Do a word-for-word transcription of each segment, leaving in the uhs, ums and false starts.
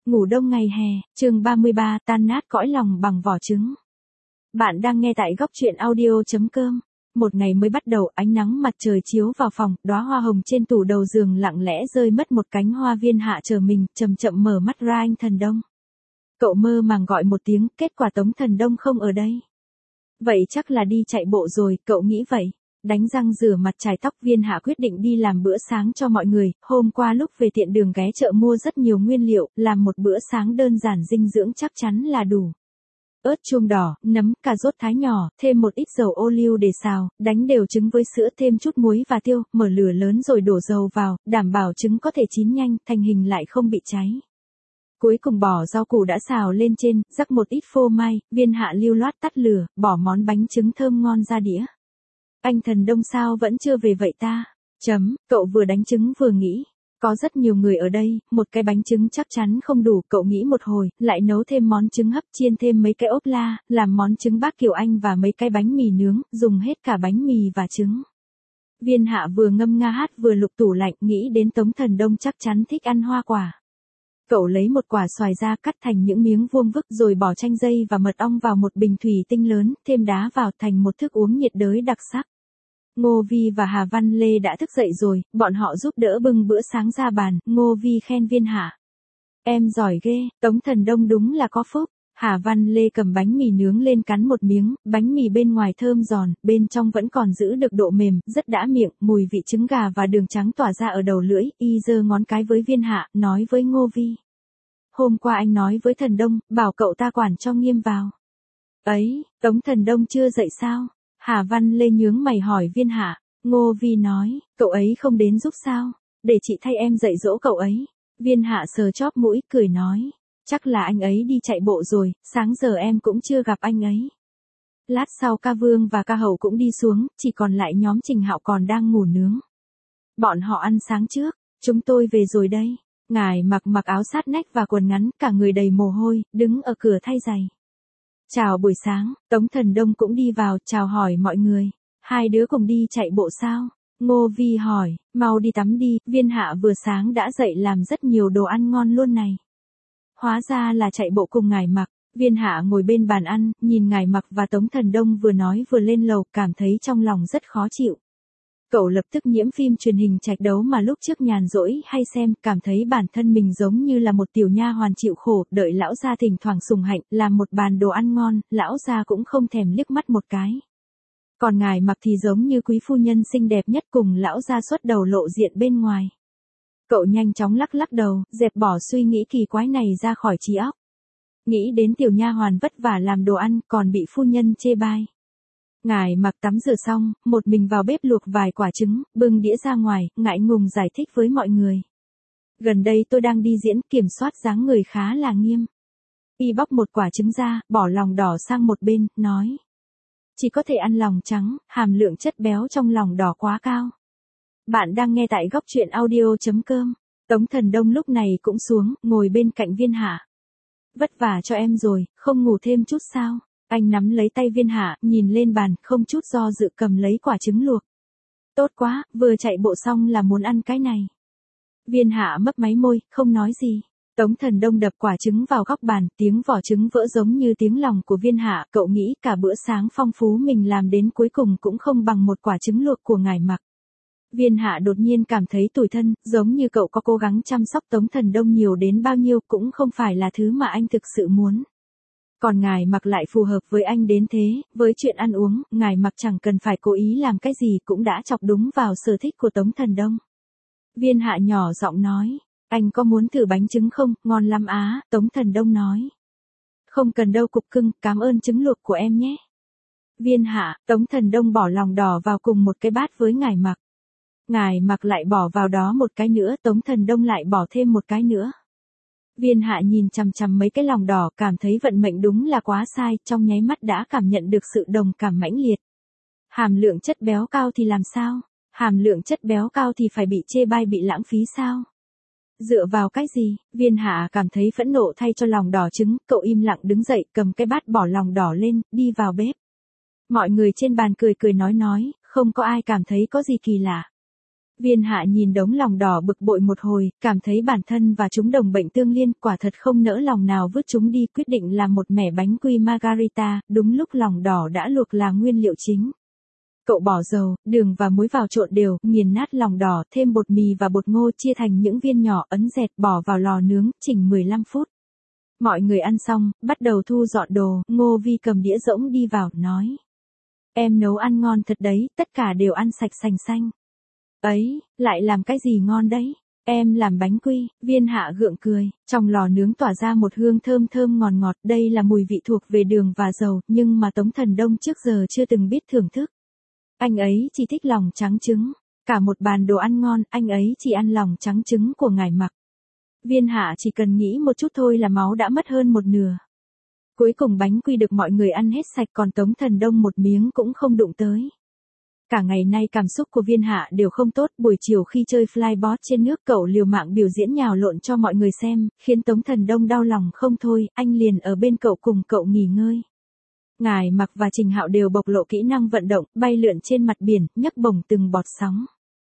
Ngủ đông ngày hè, chương ba mươi ba, tan nát cõi lòng bằng vỏ trứng. Bạn đang nghe tại góc truyện audio.com. Một ngày mới bắt đầu, ánh nắng mặt trời chiếu vào phòng, đóa hoa hồng trên tủ đầu giường lặng lẽ rơi mất một cánh hoa. Viên Hạ chờ mình, chậm chậm mở mắt ra. Anh Thần Đông. Cậu mơ màng gọi một tiếng, kết quả Tống Thần Đông không ở đây. Vậy chắc là đi chạy bộ rồi, cậu nghĩ vậy. Đánh răng rửa mặt chải tóc, Viên Hạ quyết định đi làm bữa sáng cho mọi người. Hôm qua lúc về tiện đường ghé chợ mua rất nhiều nguyên liệu, làm một bữa sáng đơn giản dinh dưỡng chắc chắn là đủ. Ớt chuông đỏ, nấm, cà rốt thái nhỏ, thêm một ít dầu ô liu để xào, đánh đều trứng với sữa, thêm chút muối và tiêu, mở lửa lớn rồi đổ dầu vào, đảm bảo trứng có thể chín nhanh, thành hình lại không bị cháy. Cuối cùng bỏ rau củ đã xào lên trên, rắc một ít phô mai. Viên Hạ lưu loát tắt lửa, bỏ món bánh trứng thơm ngon ra đĩa. Anh Thần Đông sao vẫn chưa về vậy ta? Chấm, cậu vừa đánh trứng vừa nghĩ. Có rất nhiều người ở đây, một cái bánh trứng chắc chắn không đủ, cậu nghĩ một hồi, lại nấu thêm món trứng hấp, chiên thêm mấy cái ốp la, làm món trứng bác Kiều Anh và mấy cái bánh mì nướng, dùng hết cả bánh mì và trứng. Viên Hạ vừa ngâm nga hát vừa lục tủ lạnh, nghĩ đến Tống Thần Đông chắc chắn thích ăn hoa quả. Cậu lấy một quả xoài ra, cắt thành những miếng vuông vức rồi bỏ chanh dây và mật ong vào một bình thủy tinh lớn, thêm đá vào, thành một thức uống nhiệt đới đặc sắc. Ngô Vi và Hà Văn Lê đã thức dậy rồi, bọn họ giúp đỡ bưng bữa sáng ra bàn. Ngô Vi khen Viên Hạ. Em giỏi ghê, Tống Thần Đông đúng là có phúc. Hà Văn Lê cầm bánh mì nướng lên cắn một miếng, bánh mì bên ngoài thơm giòn, bên trong vẫn còn giữ được độ mềm, rất đã miệng, mùi vị trứng gà và đường trắng tỏa ra ở đầu lưỡi. Y giơ ngón cái với Viên Hạ, nói với Ngô Vi. Hôm qua anh nói với Thần Đông, bảo cậu ta quản cho nghiêm vào. Ấy, Tống Thần Đông chưa dậy sao? Hà Văn Lê nhướng mày hỏi Viên Hạ. Ngô Vi nói, cậu ấy không đến giúp sao? Để chị thay em dạy dỗ cậu ấy. Viên Hạ sờ chóp mũi, cười nói. Chắc là anh ấy đi chạy bộ rồi, sáng giờ em cũng chưa gặp anh ấy. Lát sau ca Vương và ca Hậu cũng đi xuống, chỉ còn lại nhóm Trình Hạo còn đang ngủ nướng. Bọn họ ăn sáng trước, chúng tôi về rồi đây. Ngài mặc mặc áo sát nách và quần ngắn, cả người đầy mồ hôi, đứng ở cửa thay giày. Chào buổi sáng, Tống Thần Đông cũng đi vào, chào hỏi mọi người. Hai đứa cùng đi chạy bộ sao? Ngô Vi hỏi, mau đi tắm đi, Viên Hạ vừa sáng đã dậy làm rất nhiều đồ ăn ngon luôn này. Hóa ra là chạy bộ cùng Ngài Mặc. Viên Hạ ngồi bên bàn ăn, nhìn Ngài Mặc và Tống Thần Đông vừa nói vừa lên lầu, cảm thấy trong lòng rất khó chịu. Cậu lập tức nhiễm phim truyền hình Trạch Đấu mà lúc trước nhàn rỗi hay xem, cảm thấy bản thân mình giống như là một tiểu nha hoàn chịu khổ, đợi lão gia thỉnh thoảng sủng hạnh, làm một bàn đồ ăn ngon, lão gia cũng không thèm liếc mắt một cái. Còn Ngài Mặc thì giống như quý phu nhân xinh đẹp nhất cùng lão gia xuất đầu lộ diện bên ngoài. Cậu nhanh chóng lắc lắc đầu, dẹp bỏ suy nghĩ kỳ quái này ra khỏi trí óc. Nghĩ đến tiểu nha hoàn vất vả làm đồ ăn, còn bị phu nhân chê bai. Ngài Mặc tắm rửa xong, một mình vào bếp luộc vài quả trứng, bưng đĩa ra ngoài, ngại ngùng giải thích với mọi người. Gần đây tôi đang đi diễn, kiểm soát dáng người khá là nghiêm. Y bóc một quả trứng ra, bỏ lòng đỏ sang một bên, nói. Chỉ có thể ăn lòng trắng, hàm lượng chất béo trong lòng đỏ quá cao. Bạn đang nghe tại góc truyện audio.com. Tống Thần Đông lúc này cũng xuống, ngồi bên cạnh Viên Hạ. Vất vả cho em rồi, không ngủ thêm chút sao? Anh nắm lấy tay Viên Hạ, nhìn lên bàn, không chút do dự cầm lấy quả trứng luộc. Tốt quá, vừa chạy bộ xong là muốn ăn cái này. Viên Hạ mấp máy môi, không nói gì. Tống Thần Đông đập quả trứng vào góc bàn, tiếng vỏ trứng vỡ giống như tiếng lòng của Viên Hạ. Cậu nghĩ cả bữa sáng phong phú mình làm đến cuối cùng cũng không bằng một quả trứng luộc của Ngài Mặc. Viên Hạ đột nhiên cảm thấy tủi thân, giống như cậu có cố gắng chăm sóc Tống Thần Đông nhiều đến bao nhiêu cũng không phải là thứ mà anh thực sự muốn. Còn Ngài Mặc lại phù hợp với anh đến thế, với chuyện ăn uống, Ngài Mặc chẳng cần phải cố ý làm cái gì cũng đã chọc đúng vào sở thích của Tống Thần Đông. Viên Hạ nhỏ giọng nói, anh có muốn thử bánh trứng không, ngon lắm á, Tống Thần Đông nói. Không cần đâu cục cưng, cảm ơn trứng luộc của em nhé. Viên Hạ, Tống Thần Đông bỏ lòng đỏ vào cùng một cái bát với Ngài Mặc. Ngài Mặc lại bỏ vào đó một cái nữa, Tống Thần Đông lại bỏ thêm một cái nữa. Viên Hạ nhìn chằm chằm mấy cái lòng đỏ, cảm thấy vận mệnh đúng là quá sai, trong nháy mắt đã cảm nhận được sự đồng cảm mãnh liệt. Hàm lượng chất béo cao thì làm sao? Hàm lượng chất béo cao thì phải bị chê bai, bị lãng phí sao? Dựa vào cái gì? Viên Hạ cảm thấy phẫn nộ thay cho lòng đỏ trứng, cậu im lặng đứng dậy, cầm cái bát bỏ lòng đỏ lên, đi vào bếp. Mọi người trên bàn cười cười nói nói, không có ai cảm thấy có gì kỳ lạ. Viên Hạ nhìn đống lòng đỏ bực bội một hồi, cảm thấy bản thân và chúng đồng bệnh tương liên, quả thật không nỡ lòng nào vứt chúng đi, quyết định làm một mẻ bánh quy margarita, đúng lúc lòng đỏ đã luộc là nguyên liệu chính. Cậu bỏ dầu, đường và muối vào trộn đều, nghiền nát lòng đỏ, thêm bột mì và bột ngô chia thành những viên nhỏ ấn dẹt bỏ vào lò nướng, chỉnh mười lăm phút. Mọi người ăn xong, bắt đầu thu dọn đồ, Ngô Vi cầm đĩa rỗng đi vào, nói. Em nấu ăn ngon thật đấy, tất cả đều ăn sạch sành xanh. Ấy, lại làm cái gì ngon đấy? Em làm bánh quy, Viên Hạ gượng cười, trong lò nướng tỏa ra một hương thơm thơm ngọt ngọt, đây là mùi vị thuộc về đường và dầu, nhưng mà Tống Thần Đông trước giờ chưa từng biết thưởng thức. Anh ấy chỉ thích lòng trắng trứng, cả một bàn đồ ăn ngon, anh ấy chỉ ăn lòng trắng trứng của ngài Mặc. Viên Hạ chỉ cần nghĩ một chút thôi là máu đã mất hơn một nửa. Cuối cùng bánh quy được mọi người ăn hết sạch, còn Tống Thần Đông một miếng cũng không đụng tới. Cả ngày nay cảm xúc của Viên Hạ đều không tốt, buổi chiều khi chơi flyboard trên nước cậu liều mạng biểu diễn nhào lộn cho mọi người xem, khiến Tống Thần Đông đau lòng không thôi, anh liền ở bên cậu cùng cậu nghỉ ngơi. Ngài Mặc và Trình Hạo đều bộc lộ kỹ năng vận động, bay lượn trên mặt biển, nhấc bổng từng bọt sóng.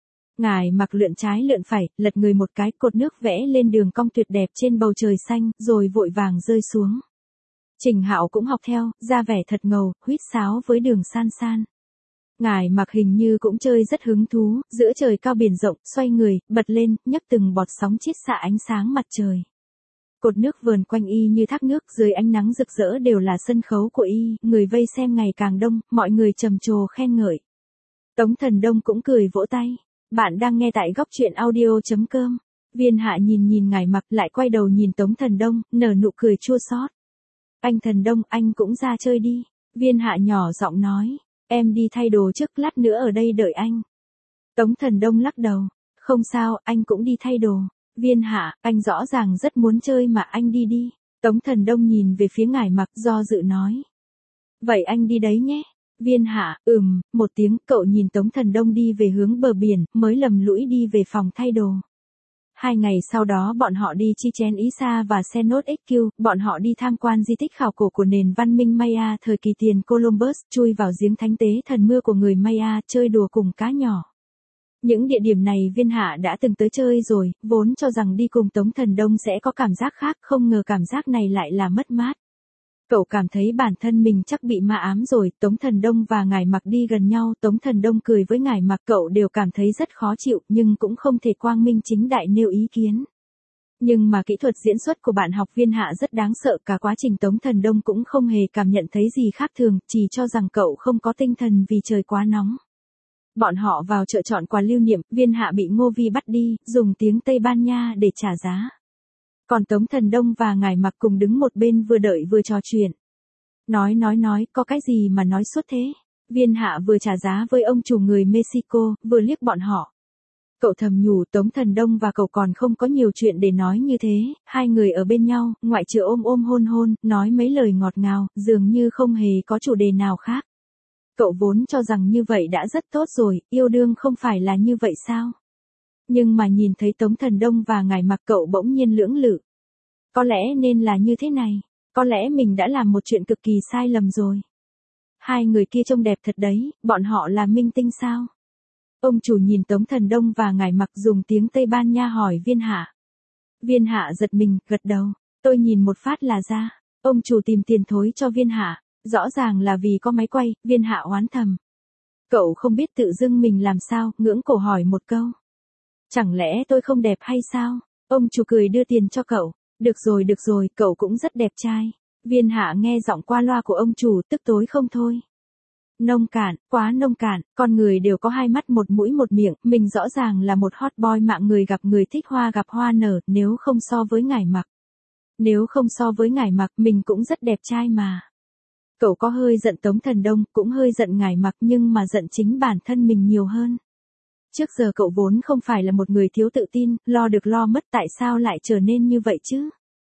Ngài Mặc lượn trái lượn phải, lật người một cái, cột nước vẽ lên đường cong tuyệt đẹp trên bầu trời xanh, rồi vội vàng rơi xuống. Trình Hạo cũng học theo, ra vẻ thật ngầu, huýt sáo với Đường San San. Ngài Mặc hình như cũng chơi rất hứng thú, giữa trời cao biển rộng, xoay người, bật lên, nhấc từng bọt sóng chiết xạ ánh sáng mặt trời. Cột nước vờn quanh y như thác nước, dưới ánh nắng rực rỡ đều là sân khấu của y, người vây xem ngày càng đông, mọi người trầm trồ khen ngợi. Tống Thần Đông cũng cười vỗ tay. Bạn đang nghe tại góc truyện audio chấm com. Viên Hạ nhìn nhìn ngài Mặc, lại quay đầu nhìn Tống Thần Đông, nở nụ cười chua xót. Anh Thần Đông, anh cũng ra chơi đi. Viên Hạ nhỏ giọng nói, em đi thay đồ trước, lát nữa ở đây đợi anh. Tống Thần Đông lắc đầu, không sao, anh cũng đi thay đồ. Viên Hạ, anh rõ ràng rất muốn chơi mà anh đi đi. Tống Thần Đông nhìn về phía ngài Mặc, do dự nói. Vậy anh đi đấy nhé. Viên Hạ, ừm, một tiếng, cậu nhìn Tống Thần Đông đi về hướng bờ biển, mới lầm lũi đi về phòng thay đồ. Hai ngày sau đó bọn họ đi Chichen Itza và Cenote ích quy, bọn họ đi tham quan di tích khảo cổ của nền văn minh Maya thời kỳ tiền Columbus, chui vào giếng thánh tế thần mưa của người Maya, chơi đùa cùng cá nhỏ. Những địa điểm này Viên Hạ đã từng tới chơi rồi, vốn cho rằng đi cùng Tống Thần Đông sẽ có cảm giác khác, không ngờ cảm giác này lại là mất mát. Cậu cảm thấy bản thân mình chắc bị ma ám rồi, Tống Thần Đông và ngài Mặc đi gần nhau, Tống Thần Đông cười với ngài Mặc, cậu đều cảm thấy rất khó chịu, nhưng cũng không thể quang minh chính đại nêu ý kiến. Nhưng mà kỹ thuật diễn xuất của bạn học Viên Hạ rất đáng sợ, cả quá trình Tống Thần Đông cũng không hề cảm nhận thấy gì khác thường, chỉ cho rằng cậu không có tinh thần vì trời quá nóng. Bọn họ vào chợ chọn quà lưu niệm, Viên Hạ bị Ngô Vi bắt đi, dùng tiếng Tây Ban Nha để trả giá. Còn Tống Thần Đông và ngài Mặc cùng đứng một bên vừa đợi vừa trò chuyện. Nói nói nói, có cái gì mà nói suốt thế? Viên Hạ vừa trả giá với ông chủ người Mexico, vừa liếc bọn họ. Cậu thầm nhủ, Tống Thần Đông và cậu còn không có nhiều chuyện để nói như thế, hai người ở bên nhau, ngoại trừ ôm ôm hôn hôn, nói mấy lời ngọt ngào, dường như không hề có chủ đề nào khác. Cậu vốn cho rằng như vậy đã rất tốt rồi, yêu đương không phải là như vậy sao? Nhưng mà nhìn thấy Tống Thần Đông và ngài Mặc, cậu bỗng nhiên lưỡng lự. Có lẽ nên là như thế này, có lẽ mình đã làm một chuyện cực kỳ sai lầm rồi. Hai người kia trông đẹp thật đấy, bọn họ là minh tinh sao? Ông chủ nhìn Tống Thần Đông và ngài Mặc dùng tiếng Tây Ban Nha hỏi Viên Hạ. Viên Hạ giật mình, gật đầu, tôi nhìn một phát là ra. Ông chủ tìm tiền thối cho Viên Hạ, rõ ràng là vì có máy quay, Viên Hạ oán thầm. Cậu không biết tự dưng mình làm sao, ngưỡng cổ hỏi một câu. Chẳng lẽ tôi không đẹp hay sao? Ông chủ cười đưa tiền cho cậu. Được rồi được rồi, cậu cũng rất đẹp trai. Viên Hạ nghe giọng qua loa của ông chủ, tức tối không thôi. Nông cạn, quá nông cạn, con người đều có hai mắt một mũi một miệng, mình rõ ràng là một hot boy mạng người gặp người thích hoa gặp hoa nở, nếu không so với ngài Mặc. Nếu không so với ngài Mặc, mình cũng rất đẹp trai mà. Cậu có hơi giận Tống Thần Đông, cũng hơi giận ngài Mặc, nhưng mà giận chính bản thân mình nhiều hơn. Trước giờ cậu vốn không phải là một người thiếu tự tin, lo được lo mất, tại sao lại trở nên như vậy chứ?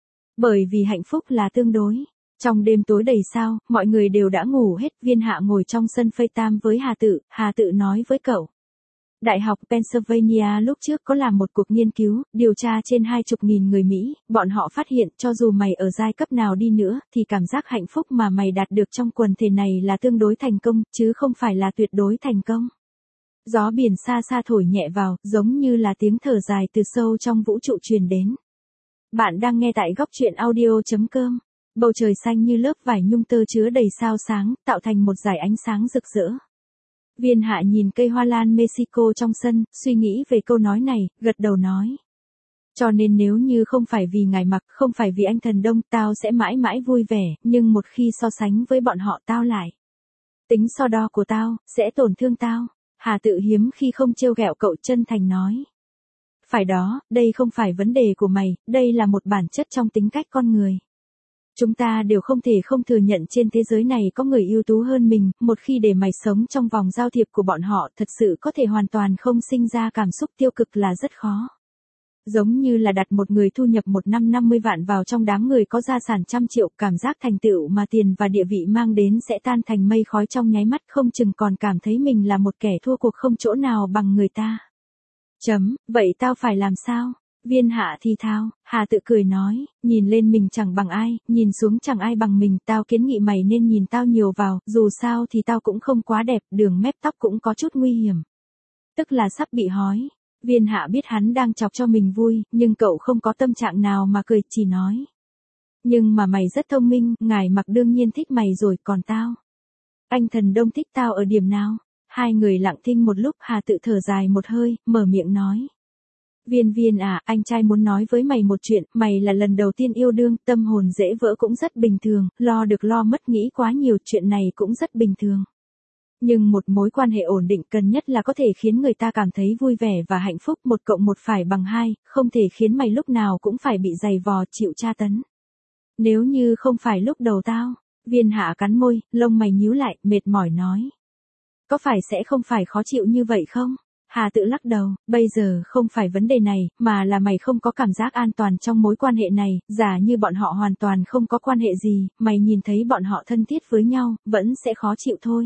Bởi vì hạnh phúc là tương đối. Trong đêm tối đầy sao, mọi người đều đã ngủ hết, Viên Hạ ngồi trong sân phơi tam với Hà Tự, Hà Tự nói với cậu. Đại học Pennsylvania lúc trước có làm một cuộc nghiên cứu, điều tra trên hai chục nghìn người Mỹ, bọn họ phát hiện cho dù mày ở giai cấp nào đi nữa, thì cảm giác hạnh phúc mà mày đạt được trong quần thể này là tương đối thành công, chứ không phải là tuyệt đối thành công. Gió biển xa xa thổi nhẹ vào, giống như là tiếng thở dài từ sâu trong vũ trụ truyền đến. Bạn đang nghe tại góc truyện audio.com. Bầu trời xanh như lớp vải nhung tơ chứa đầy sao sáng, tạo thành một dải ánh sáng rực rỡ. Viên Hạ nhìn cây hoa lan Mexico trong sân, suy nghĩ về câu nói này, gật đầu nói. Cho nên nếu như không phải vì ngài Mặc, không phải vì anh Thần Đông, tao sẽ mãi mãi vui vẻ, nhưng một khi so sánh với bọn họ tao lại. Tính so đo của tao, sẽ tổn thương tao. Hà Tự hiếm khi không trêu ghẹo cậu, chân thành nói. Phải đó, đây không phải vấn đề của mày, đây là một bản chất trong tính cách con người. Chúng ta đều không thể không thừa nhận trên thế giới này có người ưu tú hơn mình, một khi để mày sống trong vòng giao thiệp của bọn họ thật sự có thể hoàn toàn không sinh ra cảm xúc tiêu cực là rất khó. Giống như là đặt một người thu nhập một năm năm mươi vạn vào trong đám người có gia sản trăm triệu, cảm giác thành tựu mà tiền và địa vị mang đến sẽ tan thành mây khói trong nháy mắt, không chừng còn cảm thấy mình là một kẻ thua cuộc không chỗ nào bằng người ta. Chấm, vậy tao phải làm sao? Viên Hạ thì thào, Hà Tự cười nói, nhìn lên mình chẳng bằng ai, nhìn xuống chẳng ai bằng mình, tao kiến nghị mày nên nhìn tao nhiều vào, dù sao thì tao cũng không quá đẹp, đường mép tóc cũng có chút nguy hiểm. Tức là sắp bị hói. Viên Hạ biết hắn đang chọc cho mình vui, nhưng cậu không có tâm trạng nào mà cười, chỉ nói. Nhưng mà mày rất thông minh, ngài Mặc đương nhiên thích mày rồi, còn tao. Anh Thần Đông thích tao ở điểm nào? Hai người lặng thinh một lúc, Hà Tự thở dài một hơi, mở miệng nói. Viên Viên à, anh trai muốn nói với mày một chuyện, mày là lần đầu tiên yêu đương, tâm hồn dễ vỡ cũng rất bình thường, lo được lo mất nghĩ quá nhiều, chuyện này cũng rất bình thường. Nhưng một mối quan hệ ổn định cần nhất là có thể khiến người ta cảm thấy vui vẻ và hạnh phúc, một cộng một phải bằng hai, không thể khiến mày lúc nào cũng phải bị giày vò chịu tra tấn. Nếu như không phải lúc đầu tao, Viên Hạ cắn môi, lông mày nhíu lại, mệt mỏi nói. Có phải sẽ không phải khó chịu như vậy không? Hà Tự lắc đầu, bây giờ không phải vấn đề này, mà là mày không có cảm giác an toàn trong mối quan hệ này, giả như bọn họ hoàn toàn không có quan hệ gì, mày nhìn thấy bọn họ thân thiết với nhau, vẫn sẽ khó chịu thôi.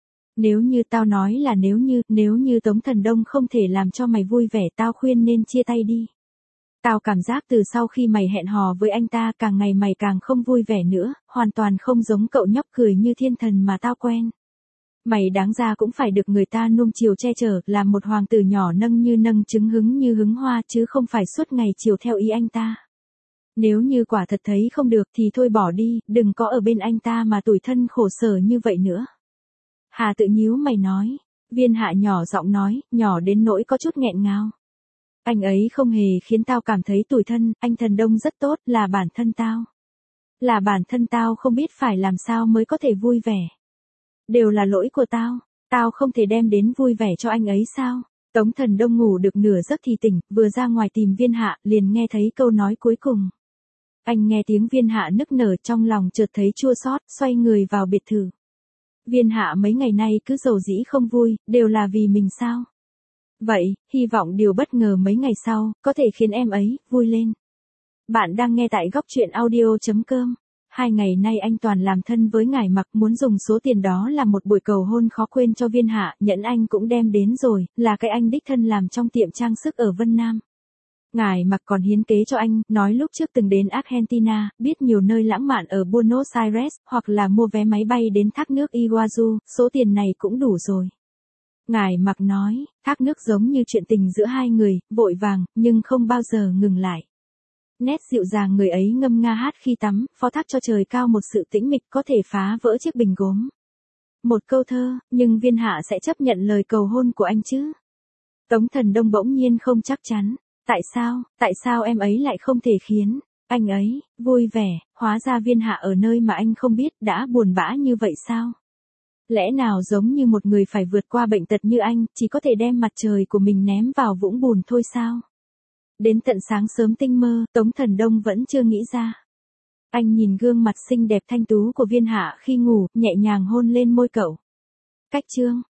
Nếu như tao nói là nếu như, nếu như Tống Thần Đông không thể làm cho mày vui vẻ, tao khuyên nên chia tay đi. Tao cảm giác từ sau khi mày hẹn hò với anh ta, càng ngày mày càng không vui vẻ nữa, hoàn toàn không giống cậu nhóc cười như thiên thần mà tao quen. Mày đáng ra cũng phải được người ta nuông chiều che chở, làm một hoàng tử nhỏ nâng như nâng trứng hứng như hứng hoa, chứ không phải suốt ngày chiều theo ý anh ta. Nếu như quả thật thấy không được thì thôi bỏ đi, đừng có ở bên anh ta mà tủi thân khổ sở như vậy nữa. Hà Tự nhíu mày nói. Viên Hạ nhỏ giọng nói, nhỏ đến nỗi có chút nghẹn ngào. Anh ấy không hề khiến tao cảm thấy tủi thân, anh Thần Đông rất tốt, là bản thân tao. Là bản thân tao không biết phải làm sao mới có thể vui vẻ. Đều là lỗi của tao, tao không thể đem đến vui vẻ cho anh ấy sao? Tống Thần Đông ngủ được nửa giấc thì tỉnh, vừa ra ngoài tìm Viên Hạ, liền nghe thấy câu nói cuối cùng. Anh nghe tiếng Viên Hạ nức nở, trong lòng chợt thấy chua xót, xoay người vào biệt thự. Viên Hạ mấy ngày nay cứ dầu dĩ không vui, đều là vì mình sao? Vậy, hy vọng điều bất ngờ mấy ngày sau, có thể khiến em ấy vui lên. Bạn đang nghe tại góc truyện audio.com. Hai ngày nay anh toàn làm thân với ngài Mặc, muốn dùng số tiền đó làm một buổi cầu hôn khó quên cho Viên Hạ, nhẫn anh cũng đem đến rồi, là cái anh đích thân làm trong tiệm trang sức ở Vân Nam. Ngài Mặc còn hiến kế cho anh, nói lúc trước từng đến Argentina, biết nhiều nơi lãng mạn ở Buenos Aires, hoặc là mua vé máy bay đến thác nước Iguazu, số tiền này cũng đủ rồi. Ngài Mặc nói, thác nước giống như chuyện tình giữa hai người, vội vàng, nhưng không bao giờ ngừng lại. Nét dịu dàng người ấy ngâm nga hát khi tắm, phó thác cho trời cao một sự tĩnh mịch có thể phá vỡ chiếc bình gốm. Một câu thơ, nhưng Viên Hạ sẽ chấp nhận lời cầu hôn của anh chứ? Tống Thần Đông bỗng nhiên không chắc chắn. Tại sao, tại sao em ấy lại không thể khiến anh ấy vui vẻ? Hóa ra Viên Hạ ở nơi mà anh không biết đã buồn bã như vậy sao? Lẽ nào giống như một người phải vượt qua bệnh tật như anh, chỉ có thể đem mặt trời của mình ném vào vũng bùn thôi sao? Đến tận sáng sớm tinh mơ, Tống Thần Đông vẫn chưa nghĩ ra. Anh nhìn gương mặt xinh đẹp thanh tú của Viên Hạ khi ngủ, nhẹ nhàng hôn lên môi cậu. Cách chương